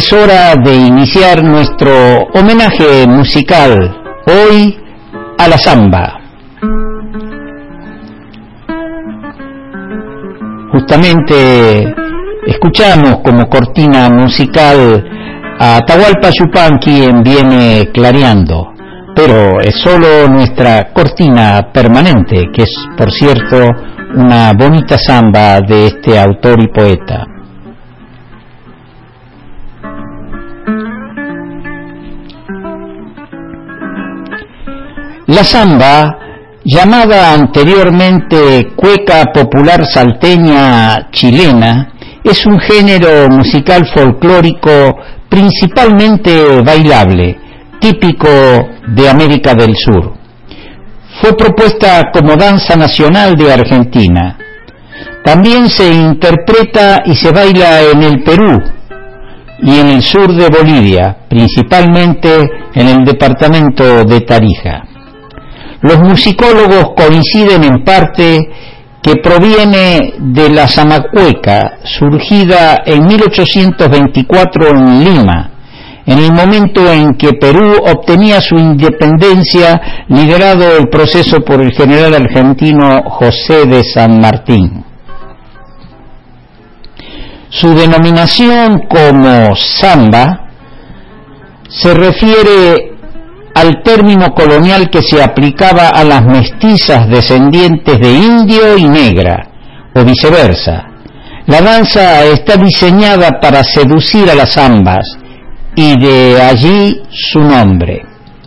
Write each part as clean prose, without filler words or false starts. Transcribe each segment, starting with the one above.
Es hora de iniciar nuestro homenaje musical, hoy a la samba. Justamente escuchamos como cortina musical a Atahualpa Yupanqui, quien viene clareando, pero es solo nuestra cortina permanente, que es, por cierto, una bonita samba de este autor y poeta. La samba, llamada anteriormente cueca popular salteña chilena, es un género musical folclórico principalmente bailable, típico de América del Sur. Fue propuesta como danza nacional de Argentina. También se interpreta y se baila en el Perú y en el sur de Bolivia, principalmente en el departamento de Tarija. Los musicólogos coinciden en parte que proviene de la zamacueca, surgida en 1824 en Lima, en el momento en que Perú obtenía su independencia, liderado el proceso por el general argentino José de San Martín. Su denominación como samba se refiere al término colonial que se aplicaba a las mestizas descendientes de indio y negra, o viceversa. La danza está diseñada para seducir a las ambas, y de allí su nombre.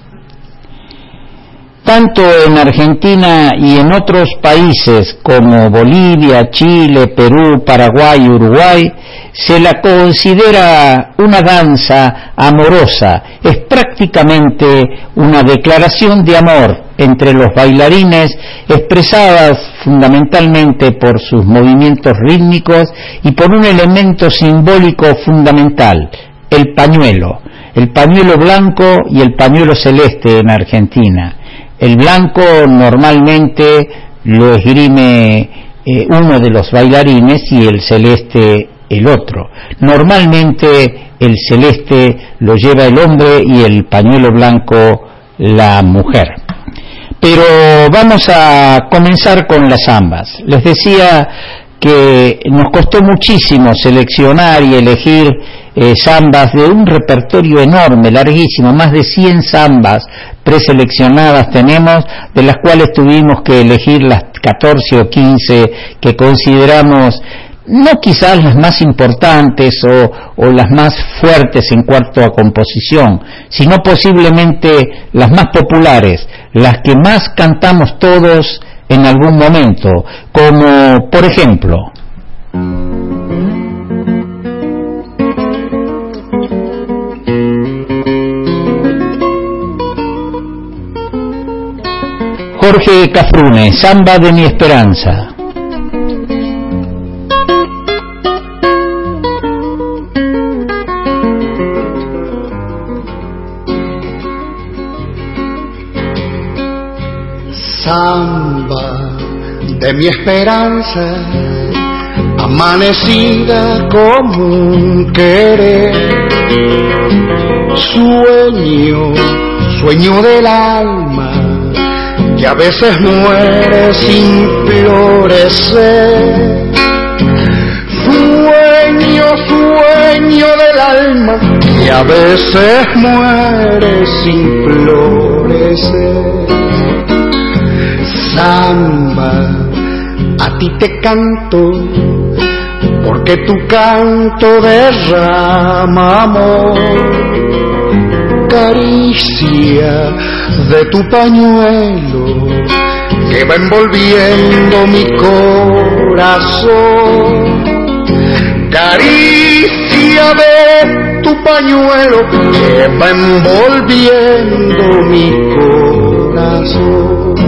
Tanto en Argentina y en otros países como Bolivia, Chile, Perú, Paraguay y Uruguay, se la considera una danza amorosa. Es prácticamente una declaración de amor entre los bailarines, expresadas fundamentalmente por sus movimientos rítmicos y por un elemento simbólico fundamental, el pañuelo blanco y el pañuelo celeste en Argentina. El blanco normalmente lo esgrime uno de los bailarines y el celeste el otro. Normalmente el celeste lo lleva el hombre y el pañuelo blanco la mujer. Pero vamos a comenzar con las zambas. Les decía que nos costó muchísimo seleccionar y elegir zambas de un repertorio enorme, larguísimo, más de 100 zambas preseleccionadas tenemos, de las cuales tuvimos que elegir las 14 o 15 que consideramos no quizás las más importantes o las más fuertes en cuanto a composición, sino posiblemente las más populares, las que más cantamos todos en algún momento, como por ejemplo Jorge Cafrune, Samba de mi Esperanza. Samba de mi esperanza, amanecida como un querer, sueño del alma, que a veces muere sin florecer. Sueño del alma, que a veces muere sin florecer. Samba, a ti te canto, porque tu canto derrama amor. Caricia de tu pañuelo, que va envolviendo mi corazón. Caricia de tu pañuelo, que va envolviendo mi corazón.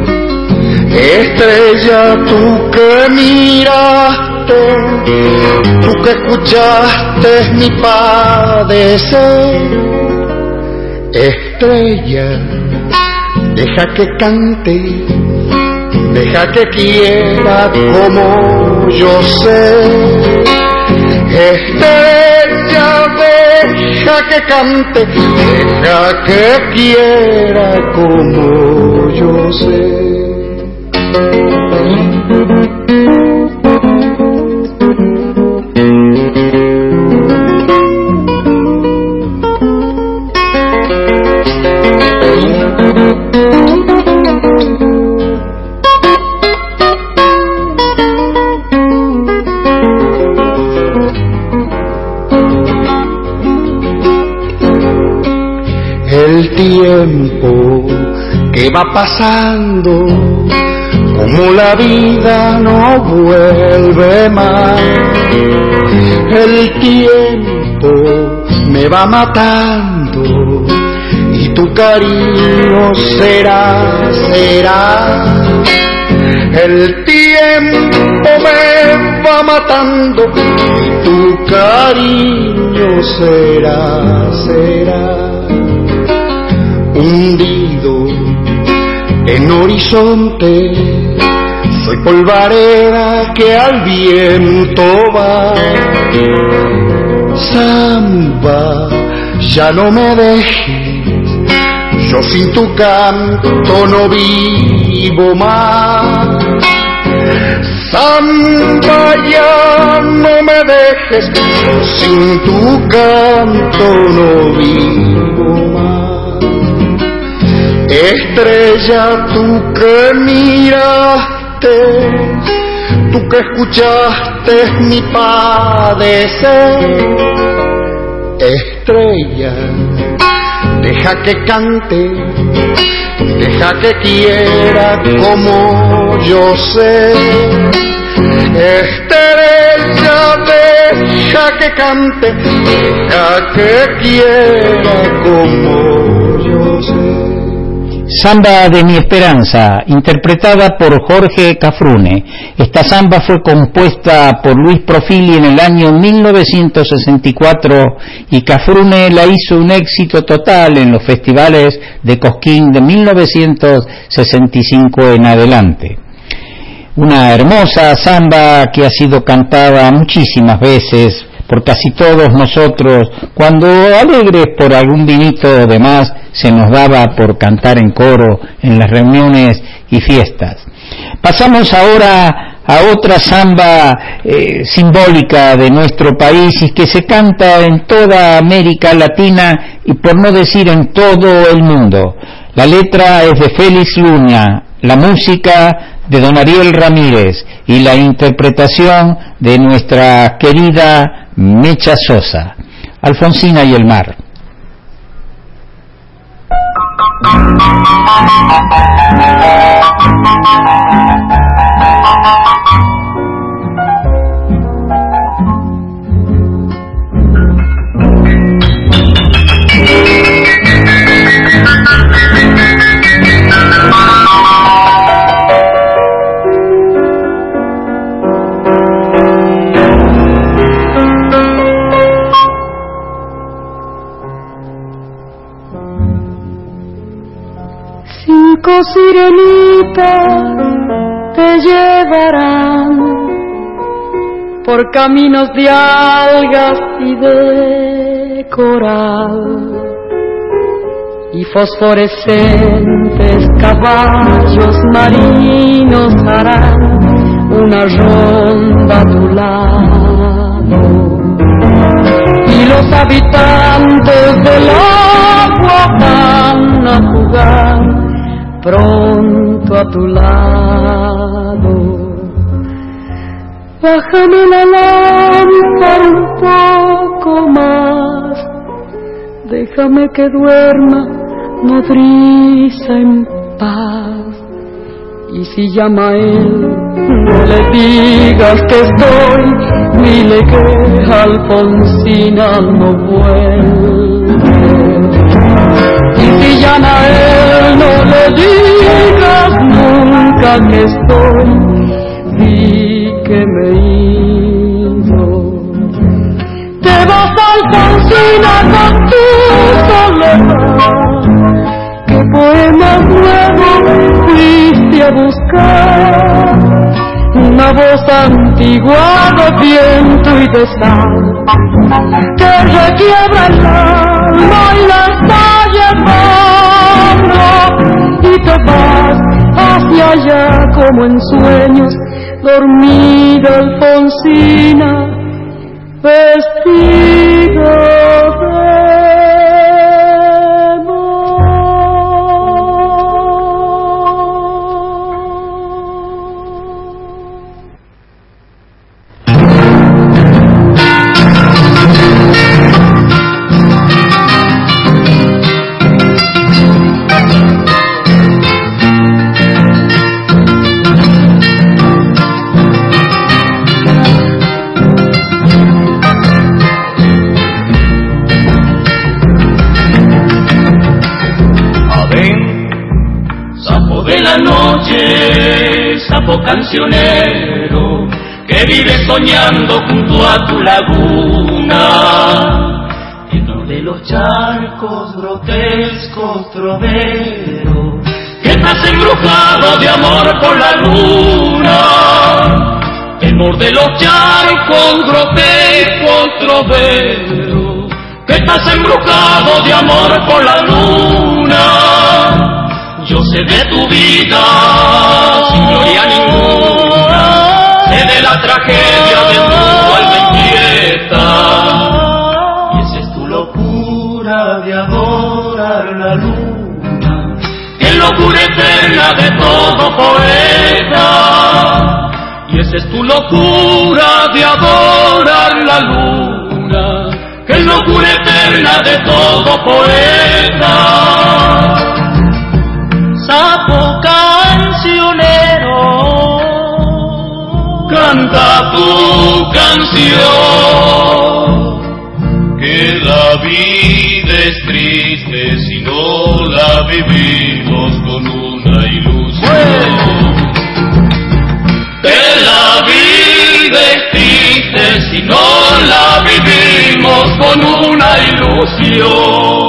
Estrella, tú que miraste, tú que escuchaste mi padecer. Estrella, deja que cante, deja que quiera como yo sé. Estrella de que cante, deja que quiera como yo sé. El tiempo que va pasando, como la vida no vuelve más. El tiempo me va matando y tu cariño será. El tiempo me va matando y tu cariño será. Hundido en horizonte, soy polvareda que al viento va. Samba, ya no me dejes, yo sin tu canto no vivo más. Samba, ya no me dejes, yo sin tu canto no vivo más. Estrella, tú que miraste, tú que escuchaste mi padecer. Estrella, deja que cante, deja que quiera como yo sé. Estrella, deja que cante, deja que quiera como yo sé. Samba de mi esperanza, interpretada por Jorge Cafrune. Esta samba fue compuesta por Luis Profili en el año 1964 y Cafrune la hizo un éxito total en los festivales de Cosquín de 1965 en adelante. Una hermosa samba que ha sido cantada muchísimas veces por casi todos nosotros, cuando alegres por algún vinito de más se nos daba por cantar en coro en las reuniones y fiestas. Pasamos ahora a otra samba simbólica de nuestro país y que se canta en toda América Latina y por no decir en todo el mundo. La letra es de Félix Luna, la música de don Ariel Ramírez y la interpretación de nuestra querida Mecha Sosa, Alfonsina y el mar. Cinco sirenitas te llevarán por caminos de algas y de coral, y fosforescentes caballos marinos harán una ronda a tu lado, y los habitantes del agua van a jugar pronto a tu lado. Bájame la lámpara un poco más, déjame que duerma nodriza en paz. Y si llama a él, no le digas que estoy, dile que Alfonsina no vuelve. Y si llama a él, no le digas nunca que estoy, di que me he ido. Te vas, Alfonsina, con tu soledad, ¿qué poemas nuevos fuiste a buscar? Una voz antigua de viento y de sal que requiebra el allá como en sueños, dormida Alfonsina, vestida de sapo cancionero que vive soñando junto a tu laguna, lleno de los charcos grotescos troveros, que estás embrujado de amor por la luna, temor de los charcos grotescos troveros, que estás embrujado de amor por la luna. Yo sé de tu vida sin gloria ninguna, sé de la tragedia de tu alma inquieta, y esa es tu locura de adorar la luna, que es locura eterna de todo poeta, y esa es tu locura de adorar la luna, que es locura eterna de todo poeta. Sapo cancionero, canta tu canción, que la vida es triste si no la vivimos con una ilusión, que la vida es triste si no la vivimos con una ilusión.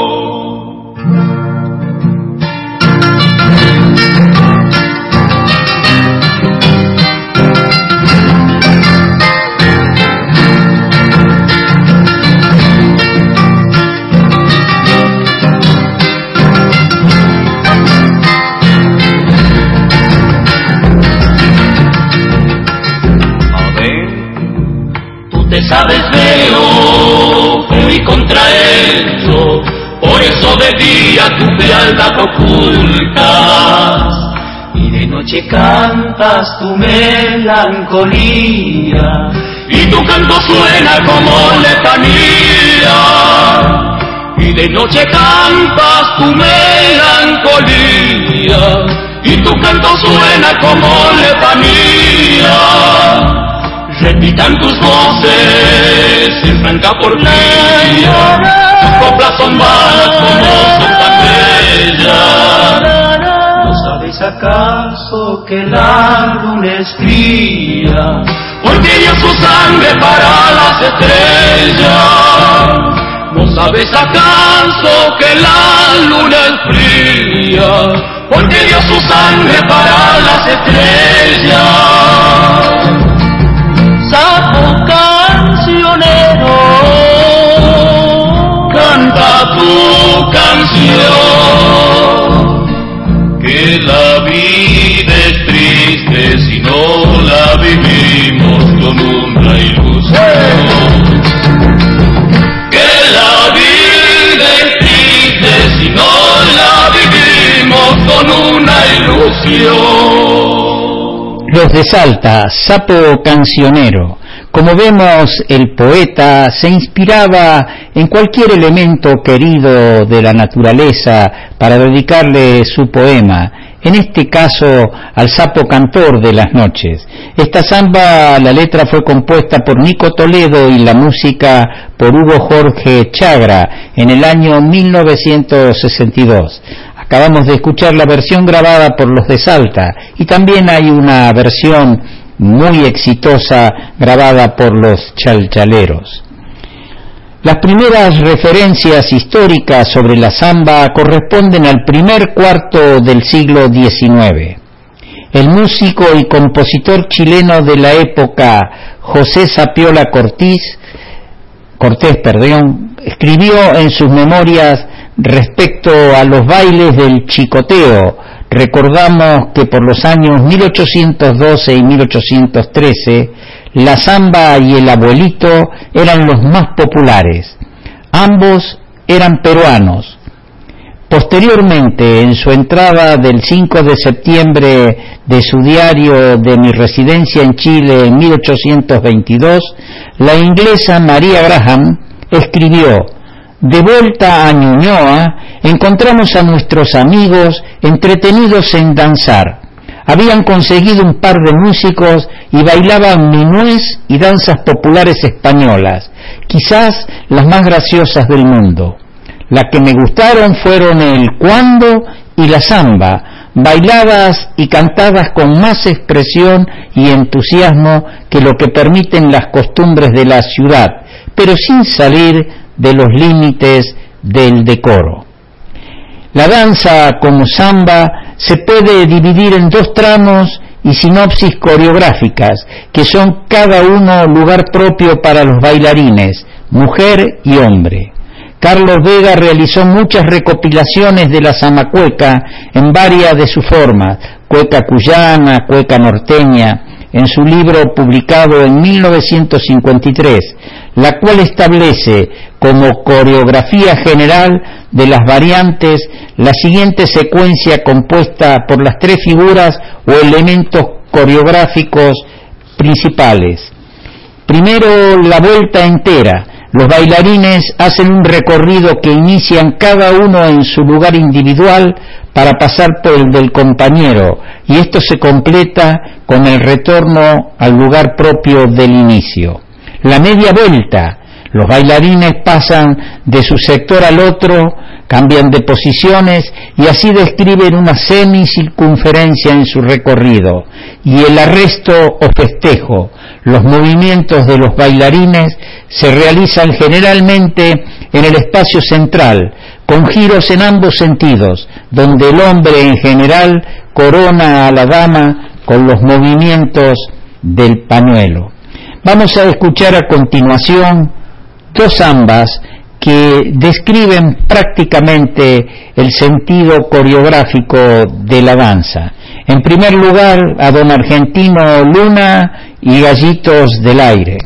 Te sabes feo y contrahecho, por eso de día tu fealdad ocultas, y de noche cantas tu melancolía, y tu canto suena como letanía, y de noche cantas tu melancolía, y tu canto suena como letanía. Repitan tus voces en franca porfía, tus coplas son vanas como son tan bellas. ¿No sabes acaso que la luna es fría, porque dio su sangre para las estrellas? ¿No sabes acaso que la luna es fría, porque dio su sangre para las estrellas? Sapo cancionero, canta tu canción, que la vida es triste si no la vivimos con una ilusión, que la vida es triste si no la vivimos con una ilusión. Los de Salta, Sapo cancionero. Como vemos, el poeta se inspiraba en cualquier elemento querido de la naturaleza para dedicarle su poema, en este caso al sapo cantor de las noches. Esta samba, la letra fue compuesta por Nico Toledo y la música por Hugo Jorge Chagra en el año 1962. Acabamos de escuchar la versión grabada por los de Salta y también hay una versión muy exitosa grabada por los Chalchaleros. Las primeras referencias históricas sobre la samba corresponden al primer cuarto del siglo XIX. El músico y compositor chileno de la época, José Sapiola Cortés, escribió en sus memorias respecto a los bailes del chicoteo, Recordamos que por los años 1812 y 1813, la samba y el abuelito eran los más populares. Ambos eran peruanos. Posteriormente, en su entrada del 5 de septiembre de su diario de mi residencia en Chile en 1822, la inglesa María Graham escribió: de vuelta a Ñuñoa, encontramos a nuestros amigos entretenidos en danzar. Habían conseguido un par de músicos y bailaban minués y danzas populares españolas, quizás las más graciosas del mundo. Las que me gustaron fueron el cuando y la samba, bailadas y cantadas con más expresión y entusiasmo que lo que permiten las costumbres de la ciudad, pero sin salir de los límites del decoro. La danza, como samba, se puede dividir en dos tramos y sinopsis coreográficas, que son cada uno lugar propio para los bailarines, mujer y hombre. Carlos Vega realizó muchas recopilaciones de la zamacueca en varias de sus formas, cueca cuyana, cueca norteña, en su libro publicado en 1953, la cual establece como coreografía general de las variantes la siguiente secuencia compuesta por las tres figuras o elementos coreográficos principales. Primero, la vuelta entera. Los bailarines hacen un recorrido que inician cada uno en su lugar individual para pasar por el del compañero, y esto se completa con el retorno al lugar propio del inicio. La media vuelta. Los bailarines pasan de su sector al otro, cambian de posiciones y así describen una semicircunferencia en su recorrido. Y el arresto o festejo. Los movimientos de los bailarines se realizan generalmente en el espacio central, con giros en ambos sentidos, donde el hombre en general corona a la dama con los movimientos del pañuelo. Vamos a escuchar a continuación dos zambas que describen prácticamente el sentido coreográfico de la danza. En primer lugar, a don Argentino Luna y Gallitos del Aire.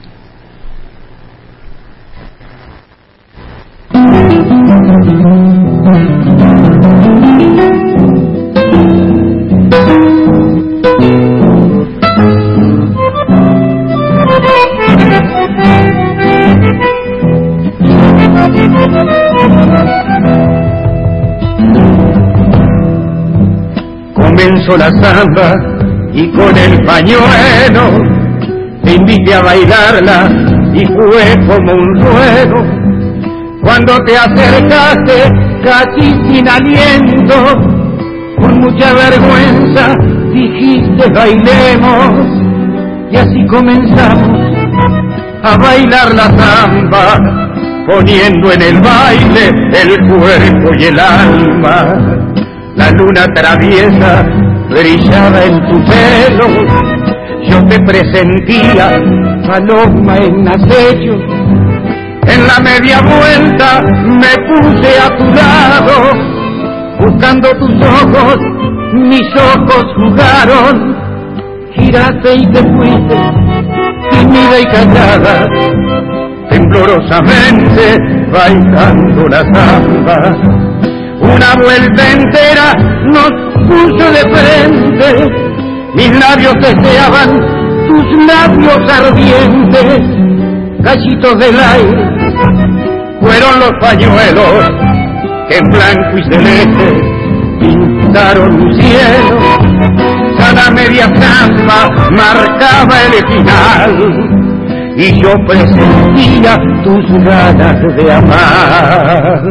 Comenzó la samba y con el pañuelo te invité a bailarla y fue como un ruego. Cuando te acercaste casi sin aliento, con mucha vergüenza dijiste bailemos, y así comenzamos a bailar la samba, poniendo en el baile el cuerpo y el alma. La luna traviesa brillaba en tu pelo, yo te presentía paloma en acecho. En la media vuelta me puse a tu lado, buscando tus ojos, mis ojos jugaron. Giraste y te fuiste, tímida y callada, temblorosamente bailando la samba. Una vuelta entera nos puso de frente, mis labios deseaban tus labios ardientes. Gallitos del aire fueron los pañuelos que en blanco y celeste pintaron mi cielo. Cada media samba marcaba el final y yo presentía tus ganas de amar.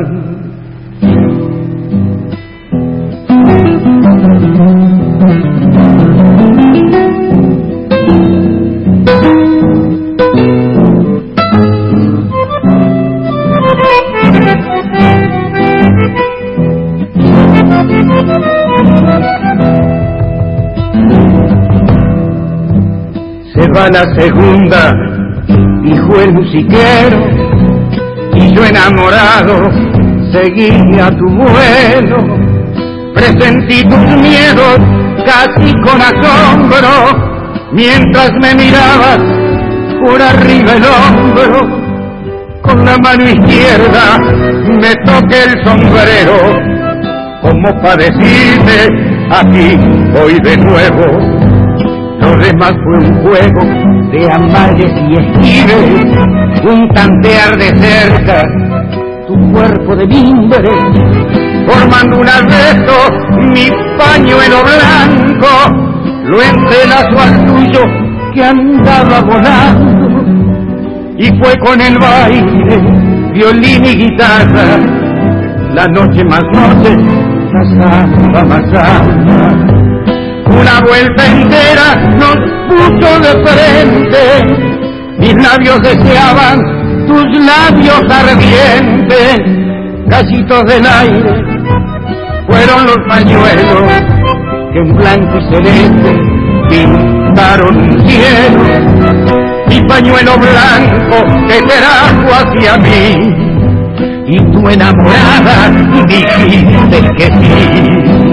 Se va la segunda, dijo el musiquero, y yo enamorado seguía tu vuelo. presentí tus miedos casi con asombro, mientras me mirabas por arriba el hombro. Con la mano izquierda me toqué el sombrero, como para decirte, aquí voy de nuevo. Lo demás fue un juego de amagues y esquives, un tantear de cerca tu cuerpo de mimbre, formando un arresto, mi pañuelo blanco, lo entrelazo al tuyo que andaba volando, y fue con el baile, violín y guitarra, la noche más noche, la samba más samba. Una vuelta entera nos puso de frente, mis labios deseaban tus labios ardientes, gallitos del aire fueron los pañuelos que en blanco y celeste pintaron un cielo, mi pañuelo blanco te trajo hacia mí, y tu enamorada dijiste que sí.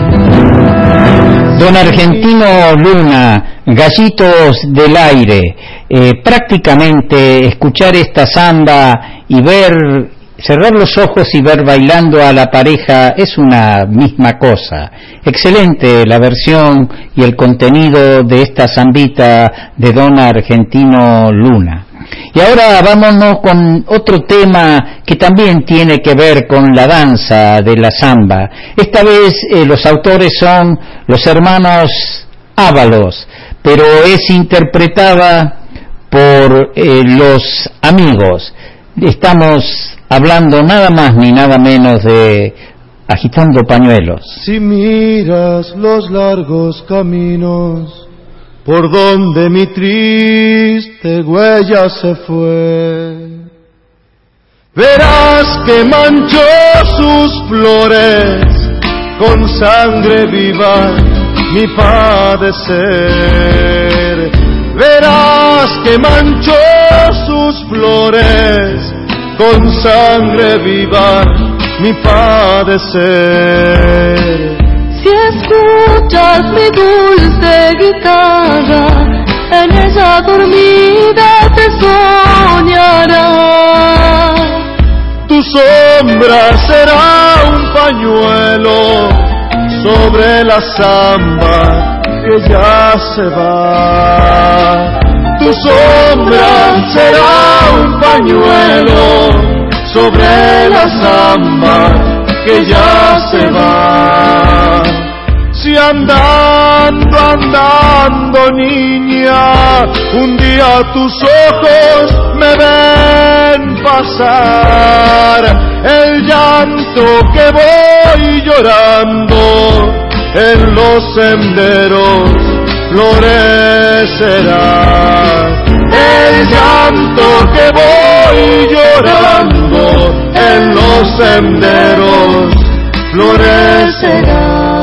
Don Argentino Luna, Gallitos del Aire, prácticamente escuchar esta samba y cerrar los ojos y ver bailando a la pareja es una misma cosa. Excelente la versión y el contenido de esta zambita de Don Argentino Luna. Y ahora vámonos con otro tema que también tiene que ver con la danza de la samba. Esta vez los autores son los hermanos Ábalos, pero es interpretada por los Amigos. Estamos hablando nada más ni nada menos de Agitando Pañuelos. Si miras los largos caminos por donde mi triste huella se fue, verás que manchó sus flores con sangre viva mi padecer. Verás que manchó sus flores con sangre viva mi padecer. Si escuchas mi dulce guitarra, en ella dormida te soñará. Tu sombra será un pañuelo sobre la samba que ya se va. Tu sombra será un pañuelo sobre la samba que ya se va. Si andando niña, un día tus ojos me ven pasar, el llanto que voy llorando en los senderos florecerá. El llanto que voy llorando en los senderos florecerá.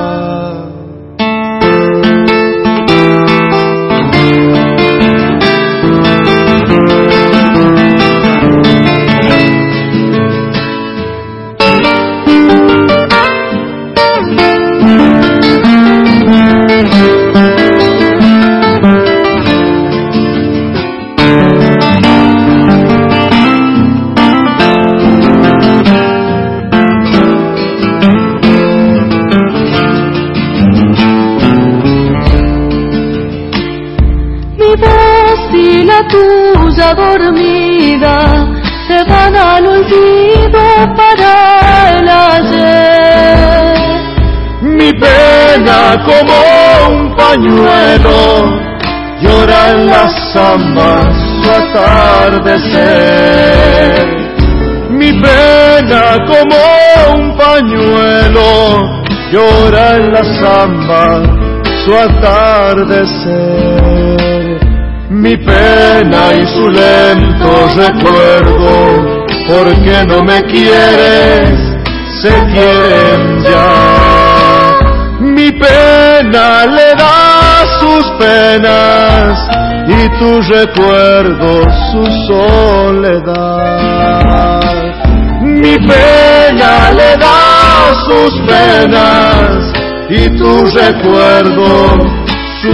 Tuya dormida se van al olvido para el ayer. Mi pena como un pañuelo llora en las zambas su atardecer. Mi pena como un pañuelo llora en las zambas su atardecer. Mi pena y su lento recuerdo, porque no me quieres, se quieren ya. Mi pena le da sus penas y tu recuerdo su soledad. Mi pena le da sus penas y tu recuerdo, su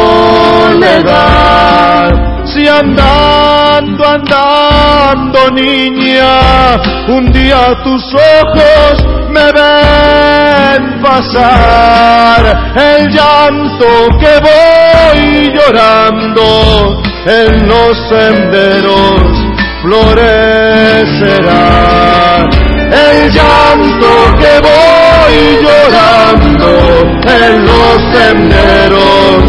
soledad. Si andando, andando, niña, un día tus ojos me ven pasar, el llanto que voy llorando en los senderos florecerá. El llanto que voy llorando en los senderos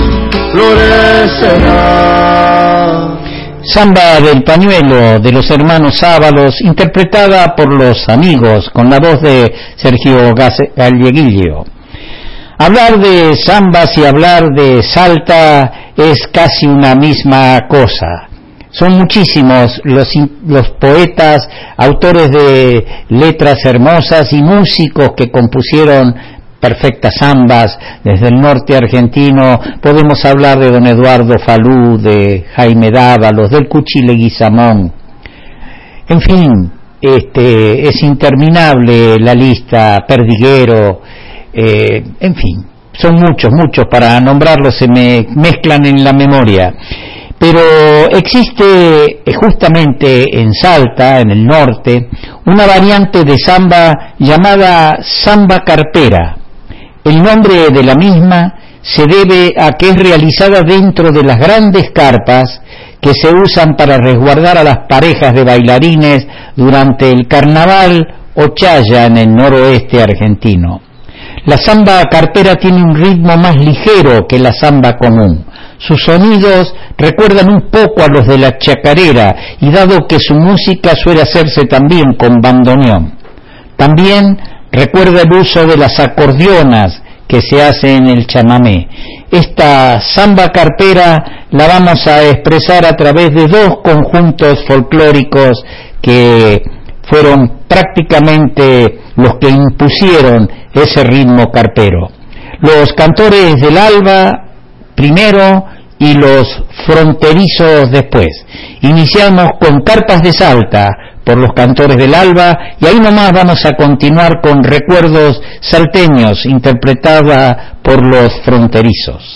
florecerá. Samba del Pañuelo de los hermanos Ábalos, interpretada por Los Amigos, con la voz de Sergio Galleguillo. Hablar de zambas y hablar de Salta es casi una misma cosa. Son muchísimos los poetas, autores de letras hermosas y músicos que compusieron perfectas zambas. Desde el norte argentino podemos hablar de don Eduardo Falú, de Jaime Dávalos, del Cuchi Leguizamón. En fin, es interminable la lista, Perdiguero, en fin, son muchos, para nombrarlos se me mezclan en la memoria. Pero existe justamente en Salta, en el norte, una variante de samba llamada samba carpera. El nombre de la misma se debe a que es realizada dentro de las grandes carpas que se usan para resguardar a las parejas de bailarines durante el carnaval o chaya en el noroeste argentino. La samba carpera tiene un ritmo más ligero que la samba común. Sus sonidos recuerdan un poco a los de la chacarera, y dado que su música suele hacerse también con bandoneón. También recuerda el uso de las acordeonas que se hace en el chamamé. Esta samba carpera la vamos a expresar a través de dos conjuntos folclóricos que fueron prácticamente los que impusieron ese ritmo carpero. Los Cantores del Alba primero y los Fronterizos después. Iniciamos con Carpas de Salta por los Cantores del Alba, y ahí nomás vamos a continuar con Recuerdos Salteños, interpretada por los Fronterizos.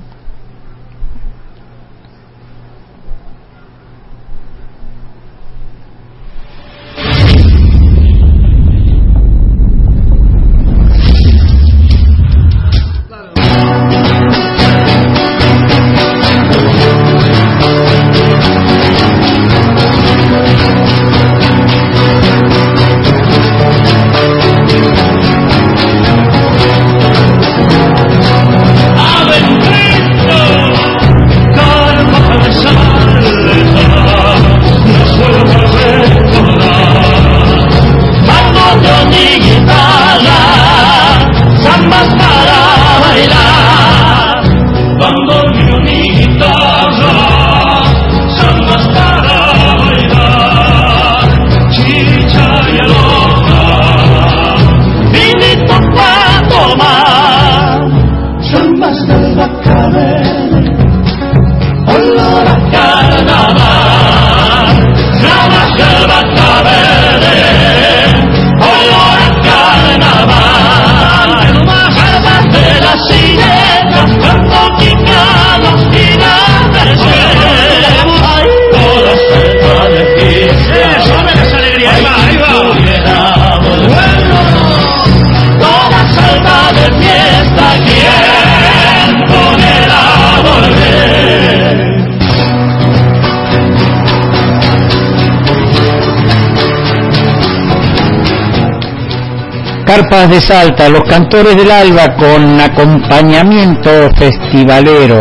Carpas de Salta, los Cantores del Alba con acompañamiento festivalero.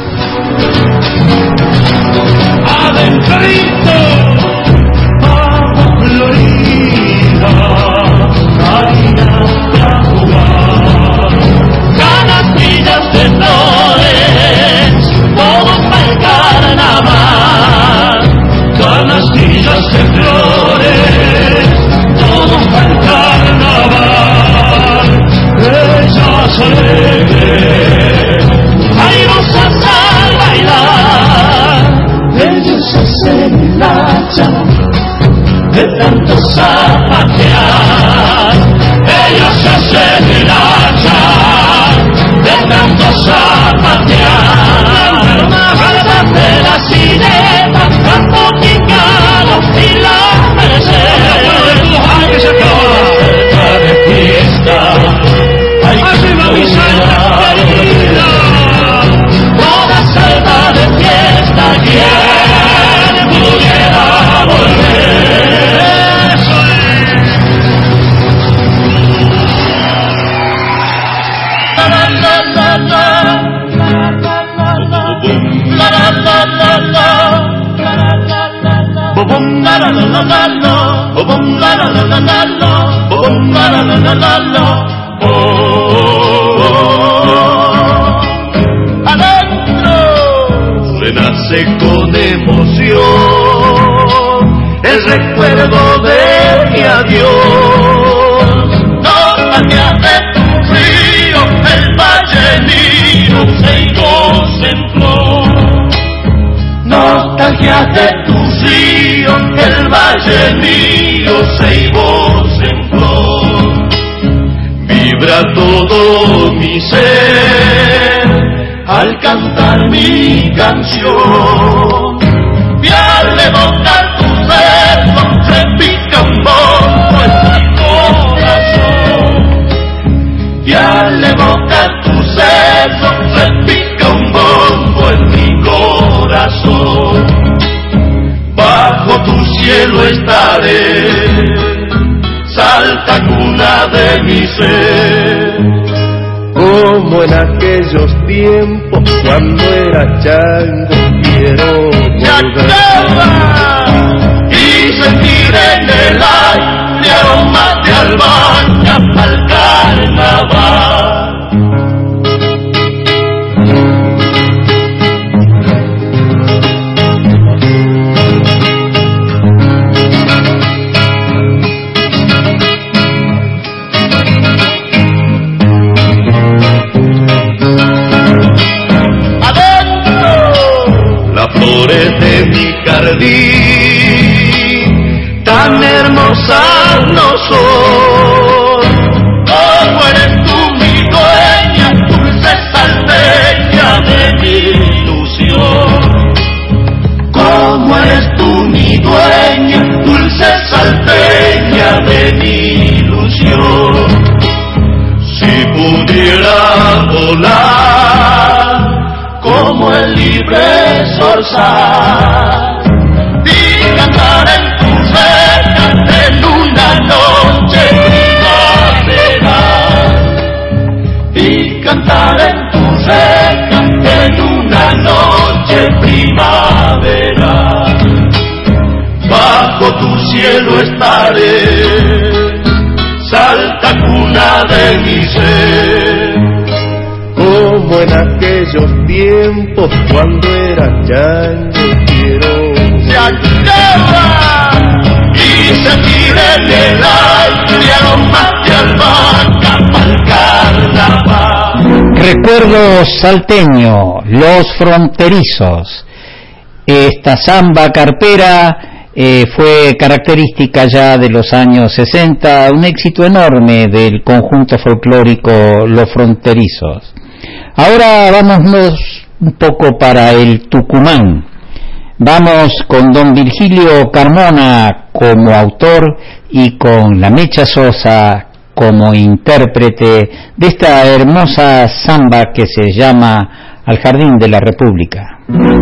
Adentrito, vamos Florida, harina a jugar, canastillas de flores, todo para el carnaval, canastillas de flores, todo para el carnaval. Ellas alegres, airosas al bailar, ellos hacen el hacha de tanto zapatear. ellos se hacen el hacha de tanto zapatear. De la cineta, Campo Quijano y la Merced. De fiesta, hay que cuidar. Toda selva de fiesta, quien pudiera volver. Eso adentro se nace con emoción el recuerdo de mi adiós. Nostalgia de tu río, el valle mío, seigos en flor. Nostalgia de tu río, el valle mío, seigos en flor. Vibra todo mi ser al cantar mi canción. Y al evocar tu verso, repica un bombo en mi corazón. Y al evocar tu verso, repica un bombo en mi corazón. Bajo tu cielo estaré, Salta cuna de mi ser. Como en aquellos tiempos cuando era chango, quiero volver y sentir en el aire aromas de albahaca pa'l carnaval. Flores de mi jardín, tan hermosas no son. Como eres tú mi dueña, dulce salteña de mi ilusión. Como eres tú mi dueña, dulce salteña de mi ilusión. Si pudiera volar como el libre zorzal y cantar en tus venas en una noche primaveral, y cantar en tus venas en una noche primaveral. Bajo tu cielo estaré, Salta cuna de mi ser. Como en aquellos tiempos cuando era chango, quiero se acaba y sentir en el aire aromas de albahaca pa'l carnaval. Recuerdos salteño, Los Fronterizos. Esta samba carpera fue característica ya de los años 60, un éxito enorme del conjunto folclórico Los Fronterizos. Ahora vámonos un poco para el Tucumán. Vamos con don Virgilio Carmona como autor y con la Mecha Sosa como intérprete de esta hermosa samba que se llama Al Jardín de la República.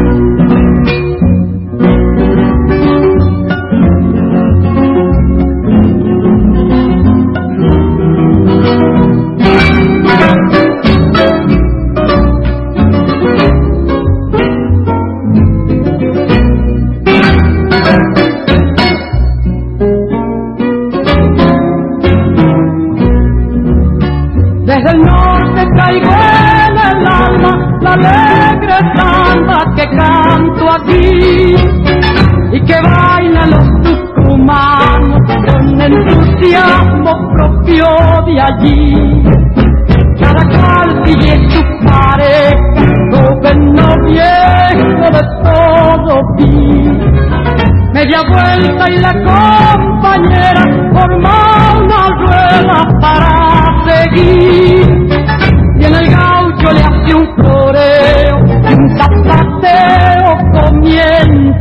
Desde el norte traigo en el alma la alegre samba que canto aquí y que bailan los tucumanos con entusiasmo propio de allí. Cada cual sigue su pareja, joven o viejo de todo fin. Media vuelta y la compañera forma una rueda para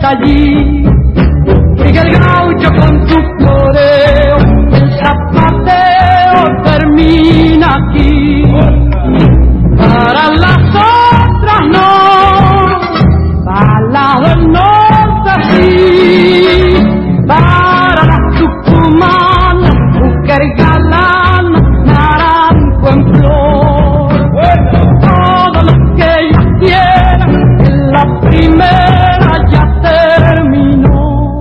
allí. Sigue el gaucho con su floreo, el zapateo termina aquí. Para las otras no, para las del norte sí, para las tucumanas, mujer galana, naranjo en flor. Todo lo que ellas quieran, en la primera ya terminó.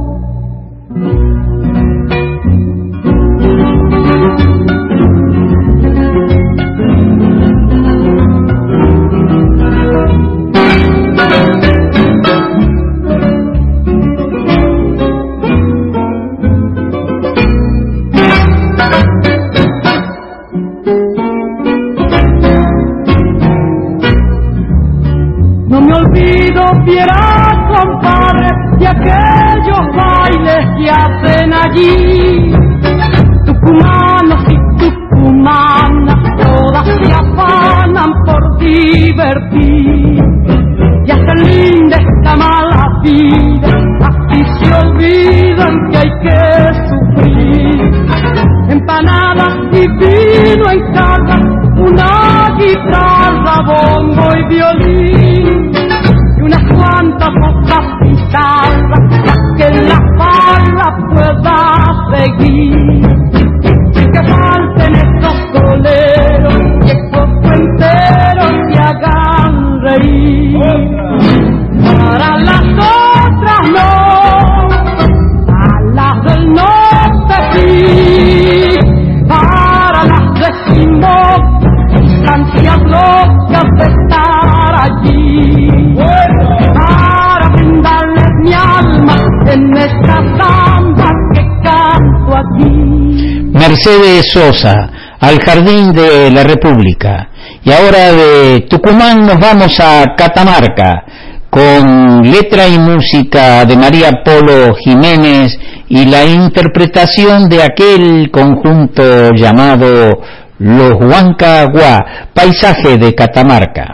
No me olvido, fiera compadre, de aquellos bailes que hacen allí. Tucumanos y tucumanas, todas se afanan por divertir. Y hacen linda esta mala vida, así se olvidan que hay que sufrir. Empanadas y vino en casa, una guitarra, bombo y violín, y unas cuantas otras guitarras, para que la farra pueda seguir. Y que falten estos coleros y estos cuenteros que hagan reír. Para las otras no, a las del norte sí, para las de Simón, ansias locas de estar allí, para brindarles mi alma en esta samba que canto aquí. Mercedes Sosa, al Jardín de la República. Y ahora de Tucumán nos vamos a Catamarca, con letra y música de María Polo Jiménez y la interpretación de aquel conjunto llamado Los Huancaguá, paisaje de Catamarca.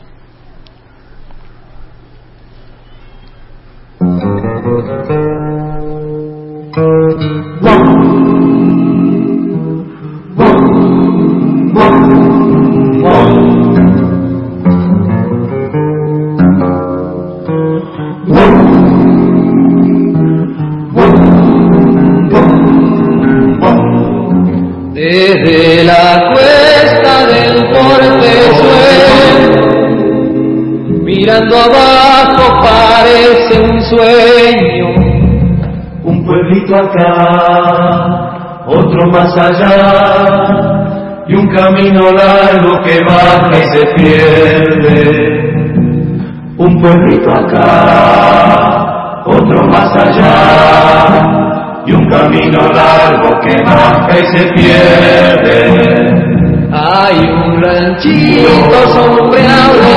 Desde la cuesta del Portezuelo, mirando abajo parece un sueño. Un pueblito acá, otro más allá, y un camino largo que baja y se pierde. Un pueblito acá, otro más allá, y un camino largo que baja y se pierde. Hay un ranchito sombreado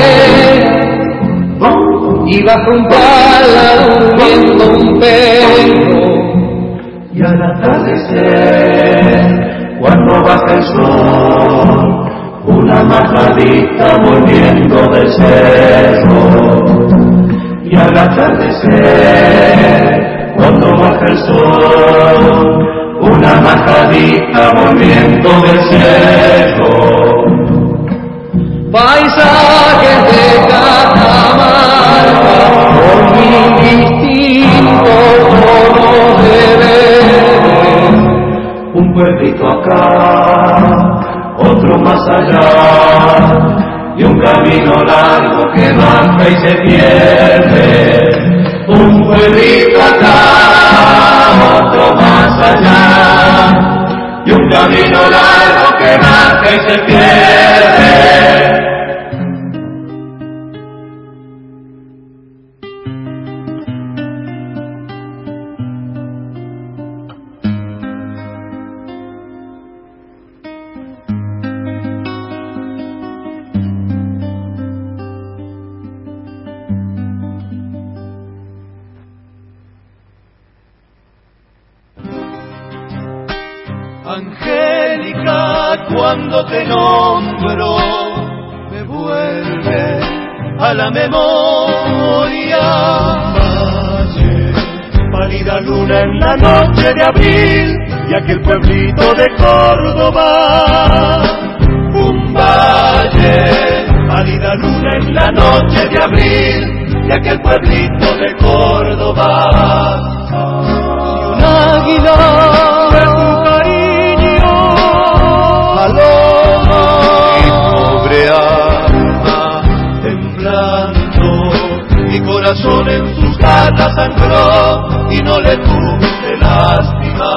y bajo un pala durmiendo un perro. Y al atardecer, cuando baja el sol, una majadita volviendo del cerro. Y al atardecer, cuando baja el sol, una majadita volviendo del cerro. Paisajes de Catamarca, por mí distintos tonos de verde. Un pueblito acá, otro más allá, y un camino largo que baja y se pierde. Un pueblito acá, otro más allá, y un camino largo que baja y se pierde. Angélica, cuando te nombro, me vuelve a la memoria pálida luna en la noche de abril y aquel pueblito de Córdoba. Un valle, pálida luna en la noche de abril y aquel pueblito de Córdoba. Un águila de tu cariño, paloma, y pobre alma temblando, mi corazón en sus garras sangró y no le tuve lástima.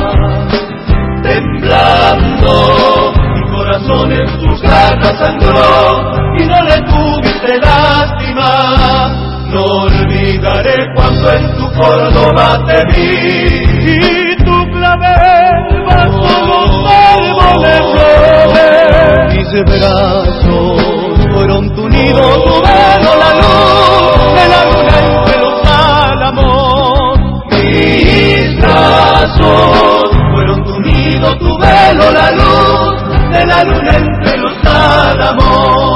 Temblando, mi corazón en sus garras sangró y no le tuviste lástima. No olvidaré cuando en tu Córdoba te vi y tu clavel bajo los árboles verdes. Mis brazos fueron tu nido, tu velo, la luz de la luna entre los álamos. Mis brazos fueron tu nido, tu velo, la luz de la luna entre los álamos.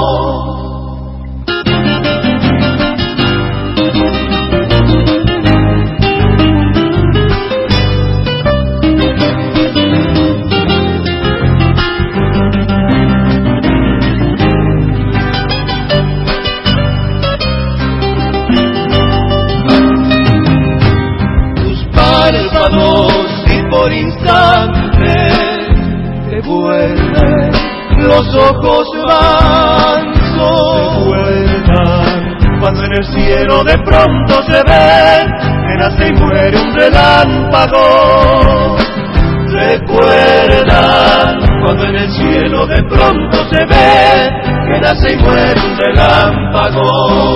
Y por instantes te vuelven los ojos mansos, te vuelvan cuando en el cielo de pronto se ve que nace y muere un relámpago. Recuerdan cuando en el cielo de pronto se ve que nace y muere un relámpago.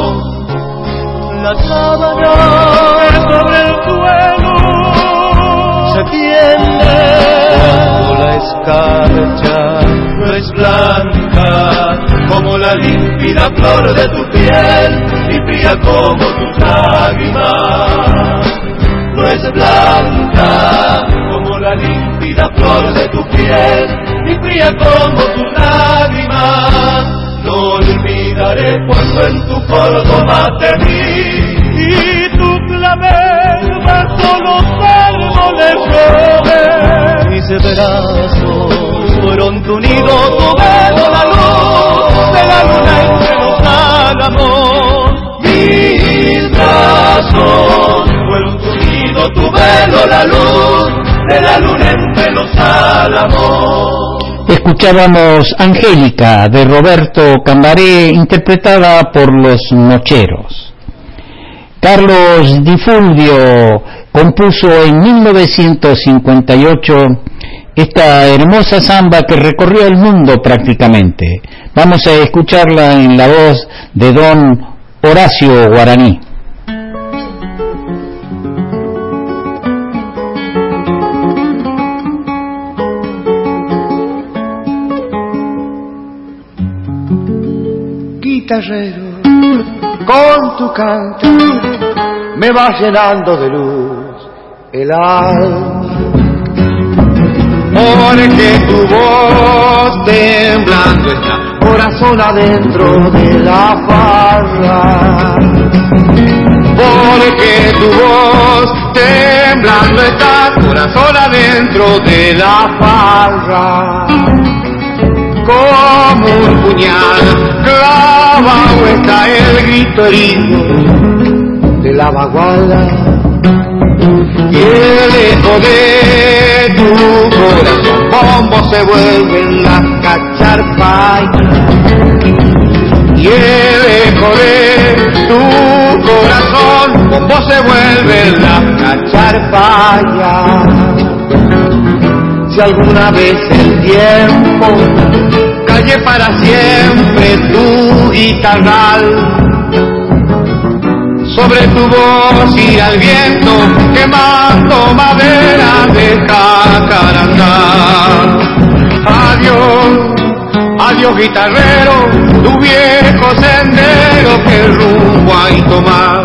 La sábana sobre el suelo se tiende cuando la escarcha no es blanca como la límpida flor de tu piel y fría como tus lágrimas. No es blanca como la límpida flor de tu piel y fría como tus lágrimas. No olvidaré cuando en tu Córdoba te vi y tu clavel bajo los árboles verdes. Mis brazos fueron tu nido, tu velo, la luz de la luna entre los álamos. Mis brazos fueron tu nido, tu velo, la luz de la luna entre los álamos. Escuchábamos Angélica de Roberto Cambaré, interpretada por Los Nocheros. Carlos Di Fulvio compuso en 1958 esta hermosa samba que recorrió el mundo prácticamente. Vamos a escucharla en la voz de don Horacio Guaraní. Guitarrero, con tu canto me vas llenando de luz el alma, porque tu voz temblando está, corazón adentro de la farra, porque tu voz temblando está, corazón adentro de la farra. Como un puñal clavado está el grito herido de la baguala y el eco de tu corazón bombo se vuelve en la cacharpaya y el eco de tu corazón bombo se vuelve en la cacharpaya. Si alguna vez el tiempo calle para siempre tu guitarral sobre tu voz y al viento quemando madera de jacarandá. Adiós, adiós guitarrero, tu viejo sendero que el rumbo hay tomar.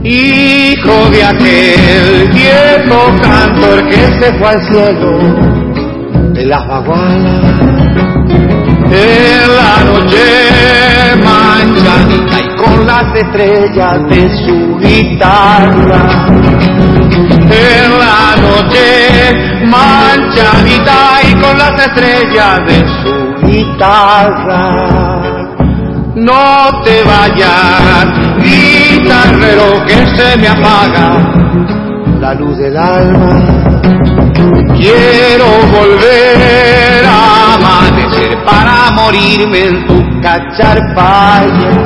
hijo de aquel viejo cantor que se fue al cielo de las bagualas. En la noche manchadita y con las estrellas de su guitarra. En la noche manchadita y con las estrellas de su guitarra. No te vayas, guitarrero, que se me apaga la luz del alma. Quiero volver a amanecer para morirme en tu cacharpaya.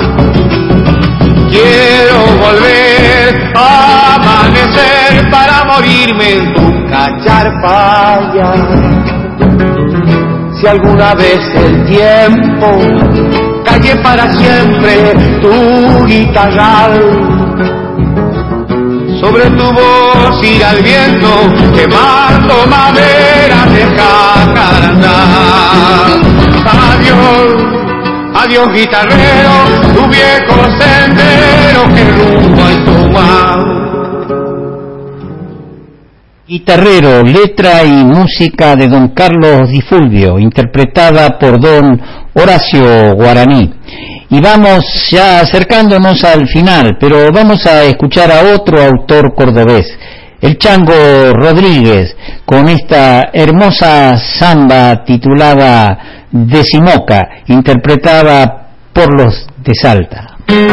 Quiero volver a amanecer para morirme en tu cacharpaya. Si alguna vez el tiempo calle para siempre tu guitarral, sobre tu voz irá el viento quemando madera de jacarandá. Adiós, adiós guitarrero, tu viejo sendero que rumbo hay tomado. Guitarrero, letra y música de don Carlos Di Fulvio, interpretada por don Horacio Guaraní. Y vamos ya acercándonos al final, pero vamos a escuchar a otro autor cordobés, el Chango Rodríguez, con esta hermosa samba titulada Decimoca, interpretada por los de Salta.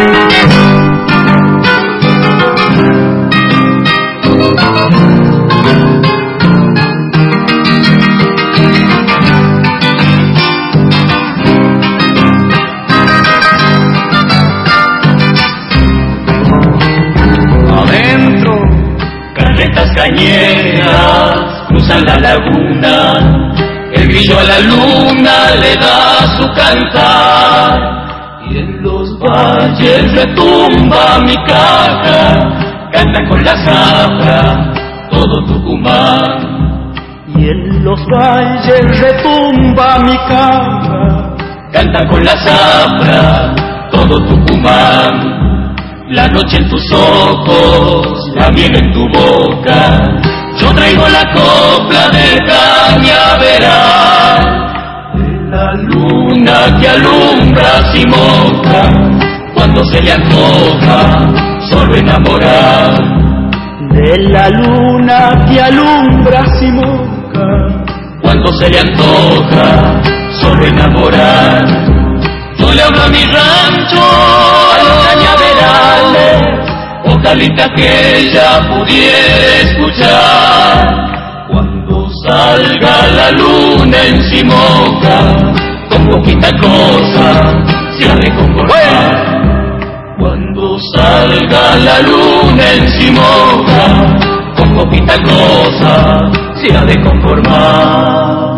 Cañeras cruzan la laguna, el grillo a la luna le da su cantar, y en los valles retumba mi caja, canta con la zafra todo Tucumán. Y en los valles retumba mi caja, canta con la zafra todo Tucumán. La noche en tus ojos, la miel en tu boca, yo traigo la copla del cañaveral, de la luna que alumbra sin moja, cuando se le antoja solo enamorar. De la luna que alumbra sin moja, cuando se le antoja solo enamorar. Yo le hablo a mi rancho, a los cañaverales, ojalá que ella pudiera escuchar. Cuando salga la luna en Simoca, con poquita cosa se ha de conformar. Cuando salga la luna en Simoca, con poquita cosa se ha de conformar.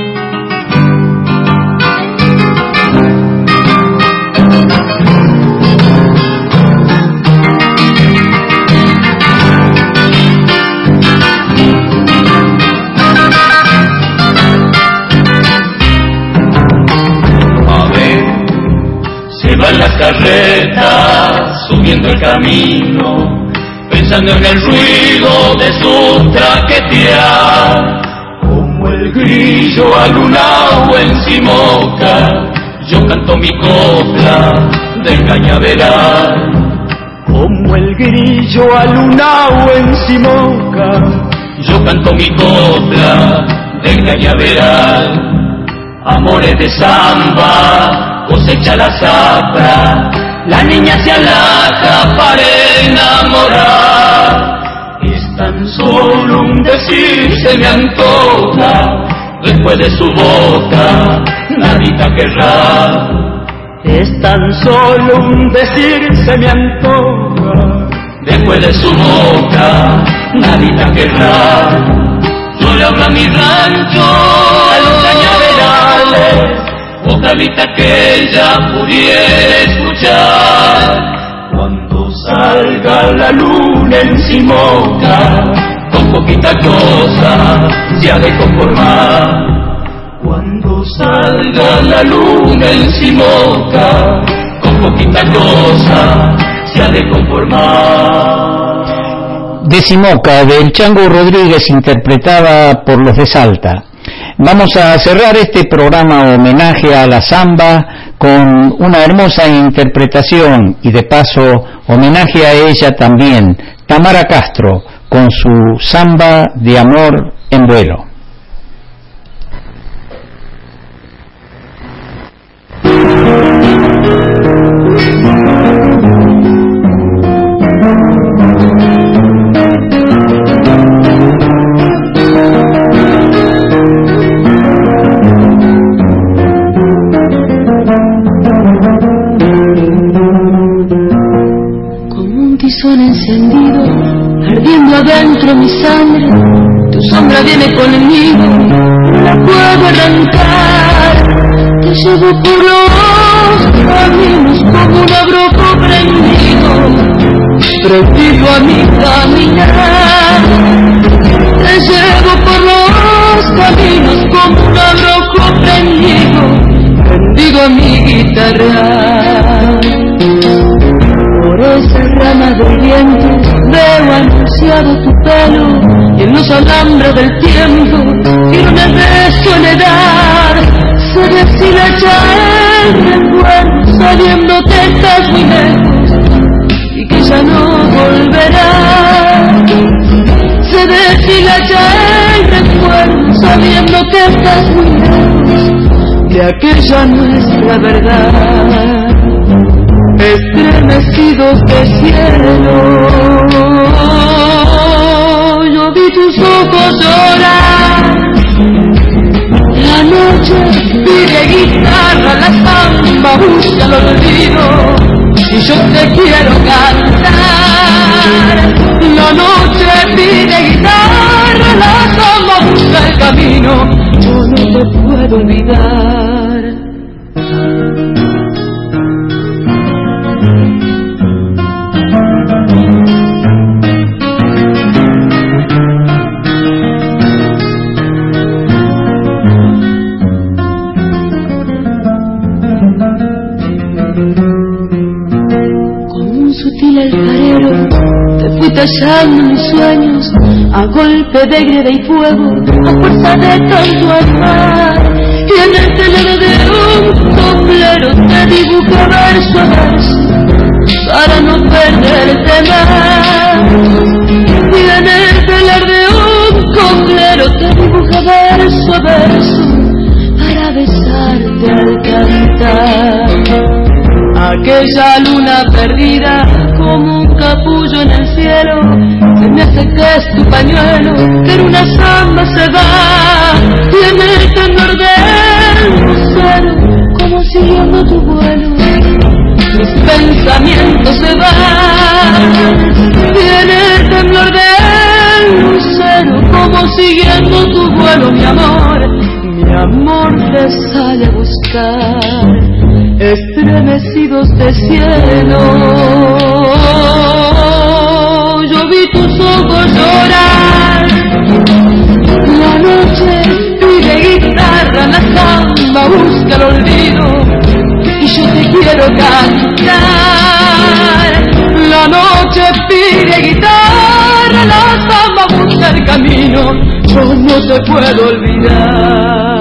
Van las carretas subiendo el camino, pensando en el ruido de su traquetear. Como el grillo alunao en Simoca, yo canto mi copla del cañaveral. Como el grillo alunao en Simoca, yo canto mi copla del cañaveral. Amores de samba, cosecha la zafra, la niña se alaja para enamorar. Es tan solo un decir, se me antoja, después de su boca nadita querrá. Es tan solo un decir, se me antoja, después de su boca nadita querrá. Yo le hablo a mi rancho, a los cañaverales, ojalá que ella pudiera escuchar. Cuando salga la luna en Simoca, con poquita cosa se ha de conformar. Cuando salga la luna en Simoca, con poquita cosa se ha de conformar. Decimoca del Chango Rodríguez, interpretada por los de Salta. Vamos a cerrar este programa homenaje a la samba con una hermosa interpretación y de paso homenaje a ella también, Tamara Castro, con su Samba de Amor en Vuelo. Encendido, ardiendo adentro mi sangre, tu sombra viene conmigo, no la puedo arrancar, te llevo por los caminos como un abrojo prendido a mi caminar, te llevo por los caminos como un abrojo prendido a mi guitarra. Por esa rama del viento veo anunciado tu pelo y en los alambres del tiempo firmes de soledad se deshilacha el recuerdo sabiendo que estás muy lejos y que ya no volverás. Se deshilacha el recuerdo sabiendo que estás muy lejos de aquella nuestra verdad. Estremecidos de cielo, yo vi tus ojos llorar. La noche pide guitarra, la samba busca el olvido y yo te quiero cantar. La noche pide guitarra, la samba busca el camino, yo no te puedo olvidar. Tallando mis sueños a golpe de greda y fuego, a fuerza de tanto amar, y en el telero de un sombrero te dibujo verso a verso para no perderte más. Y en el telar de un sombrero te dibujo verso a verso para besarte al cantar. Aquella luna perdida como un capullo en el cielo, se me hace que es tu pañuelo, que en una samba se va, y en el temblor del lucero, como siguiendo tu vuelo, mis pensamientos se van, y en el temblor del lucero, como siguiendo tu vuelo, mi amor te sale a buscar. Estremecidos de cielo, yo vi tus ojos llorar. La noche pide guitarra, la samba busca el olvido y yo te quiero cantar. La noche pide guitarra, la samba busca el camino, yo no te puedo olvidar.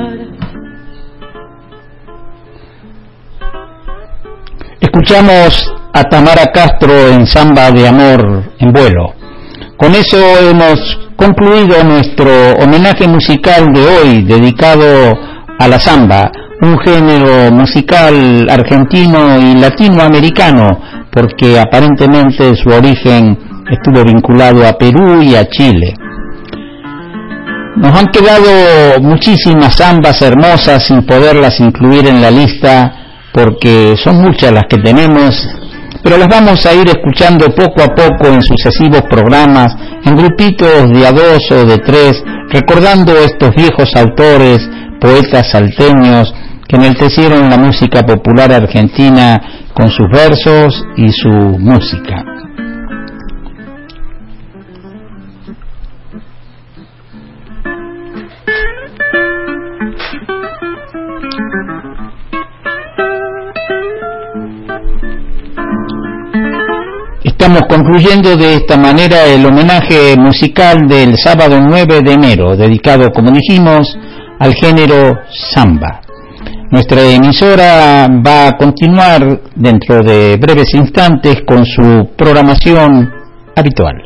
Escuchamos a Tamara Castro en Samba de Amor en Vuelo. Con eso hemos concluido nuestro homenaje musical de hoy, dedicado a la samba, un género musical argentino y latinoamericano, porque aparentemente su origen estuvo vinculado a Perú y a Chile. Nos han quedado muchísimas zambas hermosas sin poderlas incluir en la lista, porque son muchas las que tenemos, pero las vamos a ir escuchando poco a poco en sucesivos programas, en grupitos de a 2 o de 3, recordando estos viejos autores, poetas salteños, que enaltecieron la música popular argentina con sus versos y su música. Estamos concluyendo de esta manera el homenaje musical del sábado 9 de enero, dedicado, como dijimos, al género samba. Nuestra emisora va a continuar dentro de breves instantes con su programación habitual.